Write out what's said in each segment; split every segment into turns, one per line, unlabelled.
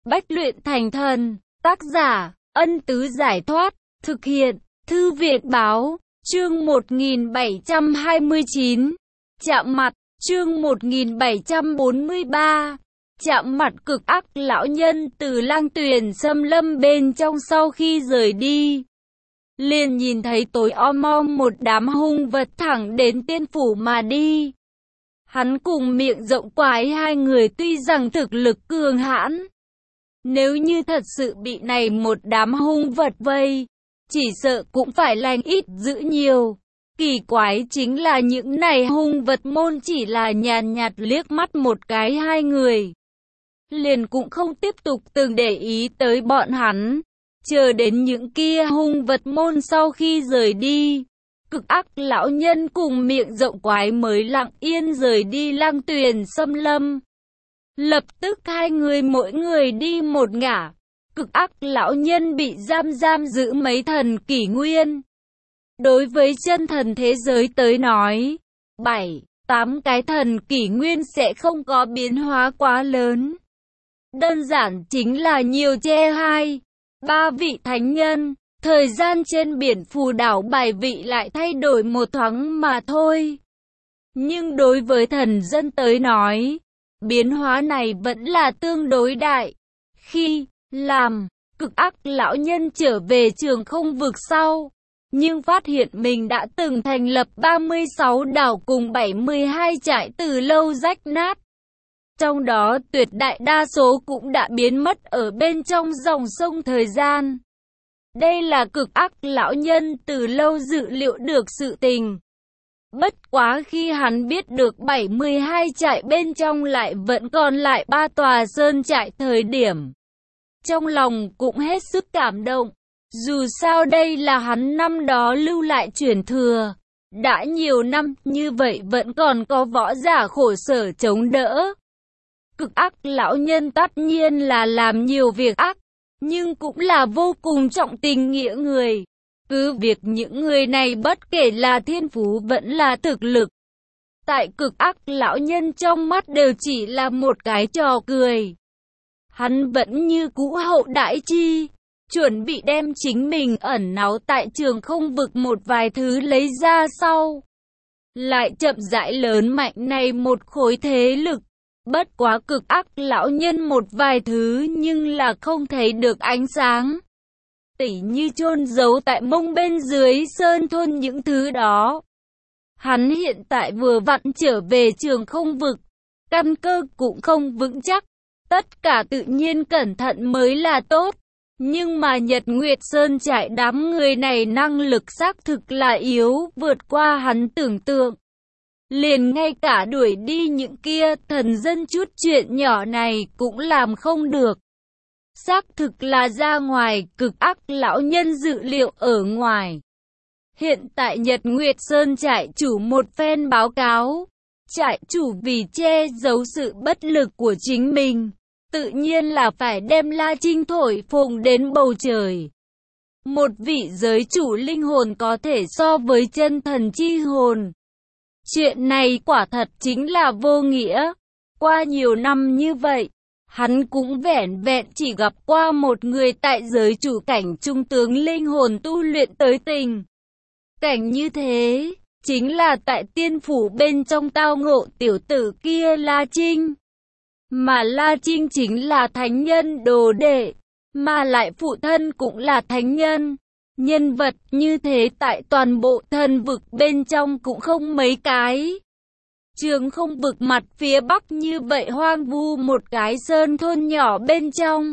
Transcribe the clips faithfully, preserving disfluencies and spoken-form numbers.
Bách luyện thành thần. Tác giả, Ân Tứ Giải Thoát. Thực hiện, Thư viện Báo. Chương một nghìn bảy trăm hai mươi chín. Chạm mặt. Chương một nghìn bảy trăm bốn mươi ba. Chạm mặt. Cực ác lão nhân từ Lang Tuyền xâm lâm bên trong sau khi rời đi, liền nhìn thấy tối om om một đám hung vật thẳng đến tiên phủ mà đi. Hắn cùng Miệng Rộng Quái hai người tuy rằng thực lực cường hãn, nếu như thật sự bị này một đám hung vật vây, chỉ sợ cũng phải lành ít dữ nhiều. Kỳ quái chính là những này hung vật môn chỉ là nhàn nhạt liếc mắt một cái hai người, liền cũng không tiếp tục từng để ý tới bọn hắn. Chờ đến những kia hung vật môn sau khi rời đi, Cực ác lão nhân cùng Miệng Rộng Quái mới lặng yên rời đi Lang Tuyền xâm lâm. Lập tức hai người mỗi người đi một ngả. Cực ác lão nhân bị giam giam giữ mấy thần kỷ nguyên. Đối với chân thần thế giới tới nói, bảy, tám cái thần kỷ nguyên sẽ không có biến hóa quá lớn. Đơn giản chính là nhiều che hai, ba vị thánh nhân. Thời gian trên biển phù đảo bài vị lại thay đổi một thoáng mà thôi. Nhưng đối với thần dân tới nói, biến hóa này vẫn là tương đối đại. Khi làm Cực ác lão nhân trở về Trường Không Vực sau, nhưng phát hiện mình đã từng thành lập ba mươi sáu đảo cùng bảy mươi hai trại từ lâu rách nát. Trong đó tuyệt đại đa số cũng đã biến mất ở bên trong dòng sông thời gian. Đây là Cực ác lão nhân từ lâu dự liệu được sự tình. Bất quá khi hắn biết được bảy mươi hai trại bên trong lại vẫn còn lại ba tòa sơn trại thời điểm, trong lòng cũng hết sức cảm động. Dù sao đây là hắn năm đó lưu lại truyền thừa. Đã nhiều năm như vậy vẫn còn có võ giả khổ sở chống đỡ. Cực ác lão nhân tất nhiên là làm nhiều việc ác, nhưng cũng là vô cùng trọng tình nghĩa người. Cứ việc những người này bất kể là thiên phú vẫn là thực lực, tại Cực ác lão nhân trong mắt đều chỉ là một cái trò cười. Hắn vẫn như cũ hậu đãi chi, chuẩn bị đem chính mình ẩn náu tại Trường Không Vực một vài thứ lấy ra sau, lại chậm rãi lớn mạnh này một khối thế lực. Bất quá Cực ác lão nhân một vài thứ nhưng là không thấy được ánh sáng. Tỉ như chôn giấu tại mông bên dưới sơn thôn những thứ đó. Hắn hiện tại vừa vặn trở về Trường Không Vực, căn cơ cũng không vững chắc. Tất cả tự nhiên cẩn thận mới là tốt. Nhưng mà Nhật Nguyệt Sơn trại đám người này năng lực xác thực là yếu vượt qua hắn tưởng tượng. Liền ngay cả đuổi đi những kia thần dân chút chuyện nhỏ này cũng làm không được. Xác thực là ra ngoài Cực ác lão nhân dự liệu ở ngoài. Hiện tại Nhật Nguyệt Sơn trại chủ một phen báo cáo. Trại chủ vì che giấu sự bất lực của chính mình, tự nhiên là phải đem La Trinh thổi phồng đến bầu trời. Một vị giới chủ linh hồn có thể so với chân thần chi hồn. Chuyện này quả thật chính là vô nghĩa. Qua nhiều năm như vậy, hắn cũng vẻn vẹn chỉ gặp qua một người tại giới chủ cảnh trung tướng linh hồn tu luyện tới tình cảnh như thế, chính là tại tiên phủ bên trong tao ngộ tiểu tử kia La Trinh. Mà La Trinh chính là thánh nhân đồ đệ, mà lại phụ thân cũng là thánh nhân. Nhân vật như thế tại toàn bộ thần vực bên trong cũng không mấy cái. Trường Không Vực mặt phía bắc như vậy hoang vu một cái sơn thôn nhỏ bên trong,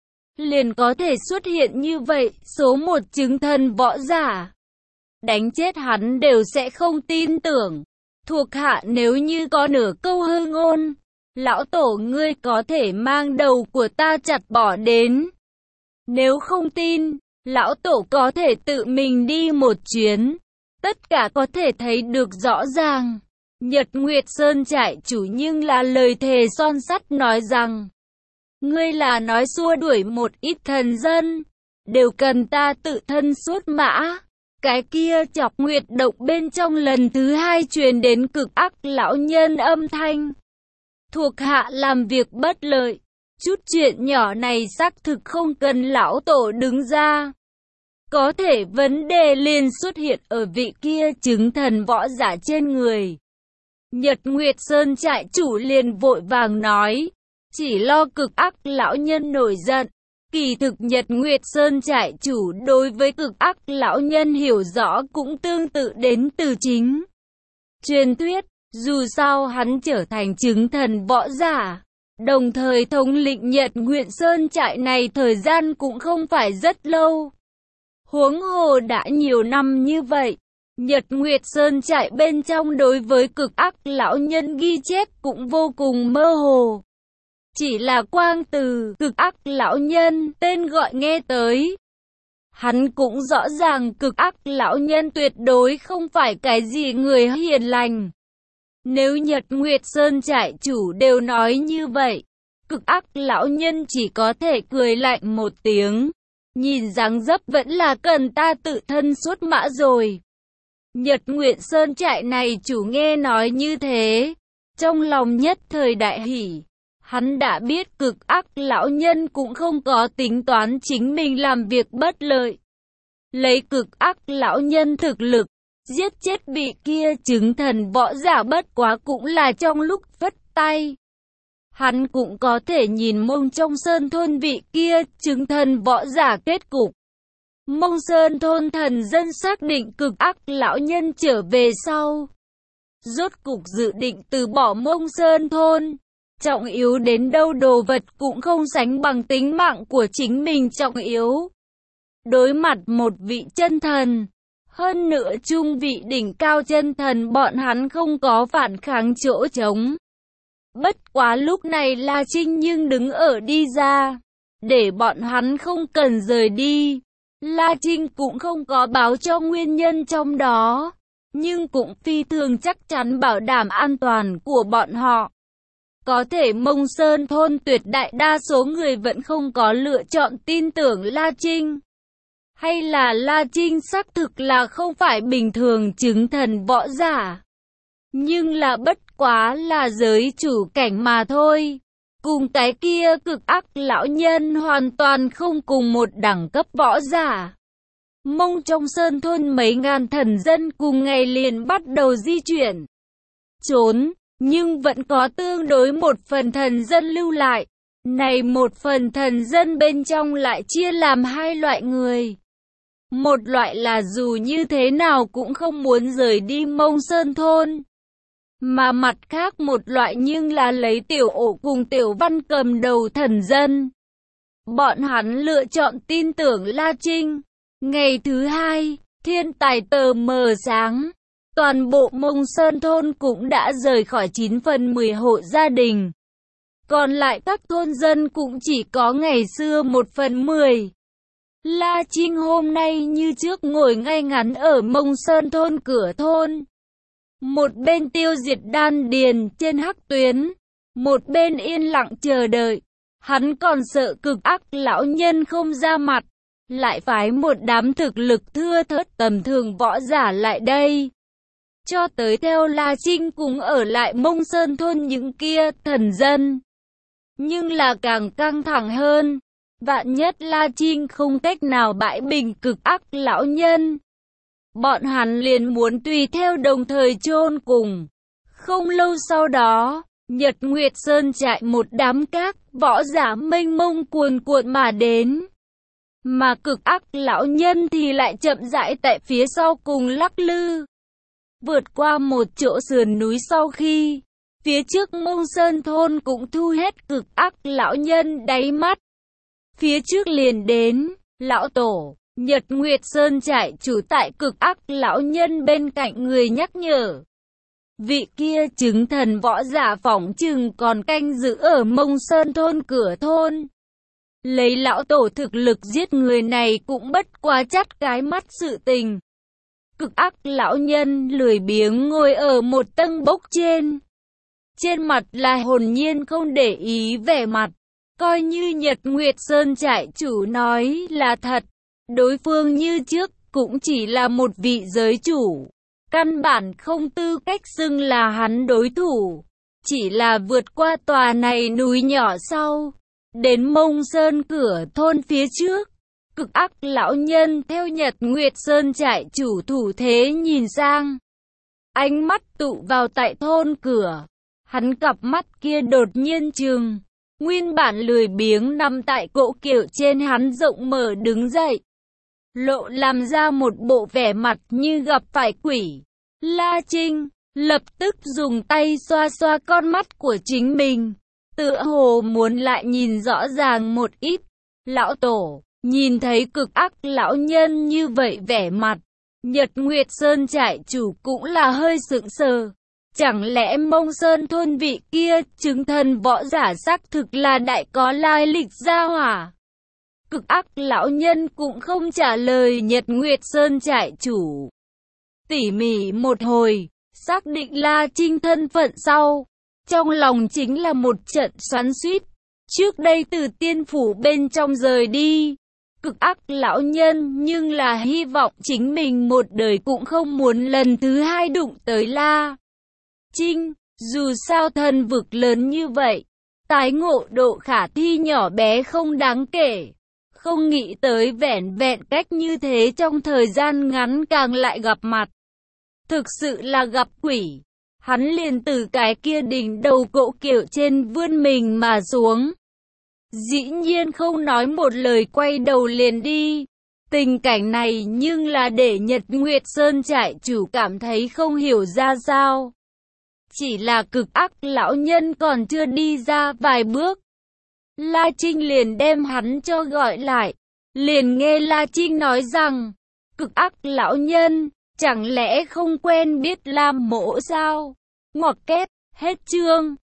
liền có thể xuất hiện như vậy số một chứng thần võ giả. Đánh chết hắn đều sẽ không tin tưởng. Thuộc hạ nếu như có nửa câu hư ngôn, lão tổ ngươi có thể mang đầu của ta chặt bỏ đến. Nếu không tin, lão tổ có thể tự mình đi một chuyến. Tất cả có thể thấy được rõ ràng. Nhật Nguyệt Sơn trại chủ nhưng là lời thề son sắt nói rằng, ngươi là nói xua đuổi một ít thần dân, đều cần ta tự thân xuất mã. Cái kia Chọc Nguyệt động bên trong lần thứ hai truyền đến Cực ác lão nhân âm thanh. Thuộc hạ làm việc bất lợi, Chút chuyện nhỏ này xác thực không cần lão tổ đứng ra. Có thể vấn đề liền xuất hiện ở vị kia chứng thần võ giả trên người. Nhật Nguyệt Sơn trại chủ liền vội vàng nói, chỉ lo cực ác lão nhân nổi giận. Kỳ thực Nhật Nguyệt Sơn trại chủ đối với cực ác lão nhân hiểu rõ cũng tương tự đến từ chính truyền thuyết, dù sao hắn trở thành chứng thần võ giả, đồng thời thống lĩnh Nhật Nguyệt Sơn trại này thời gian cũng không phải rất lâu. Huống hồ đã nhiều năm như vậy, Nhật Nguyệt Sơn trại bên trong đối với cực ác lão nhân ghi chép cũng vô cùng mơ hồ. Chỉ là quang từ cực ác lão nhân tên gọi nghe tới, hắn cũng rõ ràng cực ác lão nhân tuyệt đối không phải cái gì người hiền lành. Nếu Nhật Nguyệt Sơn trại chủ đều nói như vậy, cực ác lão nhân chỉ có thể cười lạnh một tiếng. Nhìn dáng dấp vẫn là cần ta tự thân xuất mã rồi. Nhật Nguyệt Sơn trại này chủ nghe nói như thế, trong lòng nhất thời đại hỉ. Hắn đã biết cực ác lão nhân cũng không có tính toán chính mình làm việc bất lợi. Lấy cực ác lão nhân thực lực, giết chết bị kia chứng thần võ giả bất quá cũng là trong lúc vất tay. Hắn cũng có thể nhìn Mông trong Sơn thôn vị kia chứng thần võ giả kết cục. Mông Sơn thôn thần dân xác định cực ác lão nhân trở về sau. Rốt cục dự định từ bỏ Mông Sơn thôn. Trọng yếu đến đâu đồ vật cũng không sánh bằng tính mạng của chính mình trọng yếu. Đối mặt một vị chân thần, hơn nữa trung vị đỉnh cao chân thần bọn hắn không có phản kháng chỗ trống. Bất quá lúc này La Trinh nhưng đứng ở đi ra, để bọn hắn không cần rời đi. La Trinh cũng không có báo cho nguyên nhân trong đó, nhưng cũng phi thường chắc chắn bảo đảm an toàn của bọn họ. Có thể Mông Sơn thôn tuyệt đại đa số người vẫn không có lựa chọn tin tưởng La Trinh. Hay là La Trinh xác thực là không phải bình thường chứng thần võ giả, nhưng là bất quá là giới chủ cảnh mà thôi. Cùng cái kia cực ác lão nhân hoàn toàn không cùng một đẳng cấp võ giả. Mông trong Sơn thôn mấy ngàn thần dân cùng ngày liền bắt đầu di chuyển, trốn, nhưng vẫn có tương đối một phần thần dân lưu lại. Này một phần thần dân bên trong lại chia làm hai loại người. Một loại là dù như thế nào cũng không muốn rời đi Mông Sơn thôn. Mà mặt khác một loại nhưng là lấy Tiểu Ổ cùng Tiểu Văn cầm đầu thần dân. Bọn hắn lựa chọn tin tưởng La Trinh. Ngày thứ hai, thiên tài tờ mờ sáng. Toàn bộ Mông Sơn thôn cũng đã rời khỏi chín phần mười hộ gia đình. Còn lại các thôn dân cũng chỉ có ngày xưa một phần mười. La Trinh hôm nay như trước ngồi ngay ngắn ở Mông Sơn thôn cửa thôn. Một bên tiêu diệt đan điền trên hắc tuyến, một bên yên lặng chờ đợi. Hắn còn sợ cực ác lão nhân không ra mặt, lại phái một đám thực lực thưa thớt tầm thường võ giả lại đây. Cho tới theo La Trinh cùng ở lại Mông Sơn thôn những kia thần dân. Nhưng là càng căng thẳng hơn. Vạn nhất La Trinh không cách nào bãi bình cực ác lão nhân, bọn hắn liền muốn tùy theo đồng thời chôn cùng. Không lâu sau đó, Nhật Nguyệt Sơn trại một đám các võ giả mênh mông cuồn cuộn mà đến. Mà cực ác lão nhân thì lại chậm rãi tại phía sau cùng lắc lư. Vượt qua một chỗ sườn núi sau khi, phía trước Mông Sơn thôn cũng thu hết cực ác lão nhân đáy mắt. Phía trước liền đến, lão tổ, Nhật Nguyệt Sơn trại chủ tại cực ác lão nhân bên cạnh người nhắc nhở. Vị kia chứng thần võ giả phỏng chừng còn canh giữ ở Mông Sơn thôn cửa thôn. Lấy lão tổ thực lực giết người này cũng bất quá chắt cái mắt sự tình. Cực ác lão nhân lười biếng ngồi ở một tầng bốc trên. Trên mặt là hồn nhiên không để ý vẻ mặt. Coi như Nhật Nguyệt Sơn trại chủ nói là thật, đối phương như trước cũng chỉ là một vị giới chủ. Căn bản không tư cách xưng là hắn đối thủ. Chỉ là vượt qua tòa này núi nhỏ sau, Đến Mông Sơn cửa thôn phía trước, Cực Ác lão nhân theo Nhật Nguyệt Sơn trại chủ thủ thế nhìn sang. Ánh mắt tụ vào tại thôn cửa. Hắn cặp mắt kia đột nhiên trừng. Nguyên bản lười biếng nằm tại cỗ kiệu trên hắn rộng mở đứng dậy. Lộ làm ra một bộ vẻ mặt như gặp phải quỷ. La Trinh lập tức dùng tay xoa xoa con mắt của chính mình, tựa hồ muốn lại nhìn rõ ràng một ít. Lão tổ nhìn thấy Cực Ác lão nhân như vậy vẻ mặt, Nhật Nguyệt Sơn trại chủ cũng là hơi sững sờ. Chẳng lẽ Mông Sơn thôn vị kia chứng thần võ giả xác thực là đại có lai lịch gia hỏa? Cực Ác lão nhân cũng không trả lời Nhật Nguyệt Sơn trại chủ. Tỉ mỉ một hồi, xác định La Trinh thân phận sau, trong lòng chính là một trận xoắn xuýt. Trước đây từ tiên phủ bên trong rời đi, Cực Ác lão nhân nhưng là hy vọng chính mình một đời cũng không muốn lần thứ hai đụng tới La Trinh. Dù sao thần vực lớn như vậy, tái ngộ độ khả thi nhỏ bé không đáng kể. Không nghĩ tới vẻn vẹn cách như thế trong thời gian ngắn càng lại gặp mặt. Thực sự là gặp quỷ. Hắn liền từ cái kia đỉnh đầu cỗ kiệu trên vươn mình mà xuống. Dĩ nhiên không nói một lời quay đầu liền đi. Tình cảnh này nhưng là để Nhật Nguyệt Sơn trại chủ cảm thấy không hiểu ra sao. Chỉ là Cực Ác lão nhân còn chưa đi ra vài bước, La Trinh liền đem hắn cho gọi lại. Liền nghe La Trinh nói rằng, Cực Ác lão nhân, chẳng lẽ không quen biết Lam Mỗ sao? Ngoặc kép, hết chương.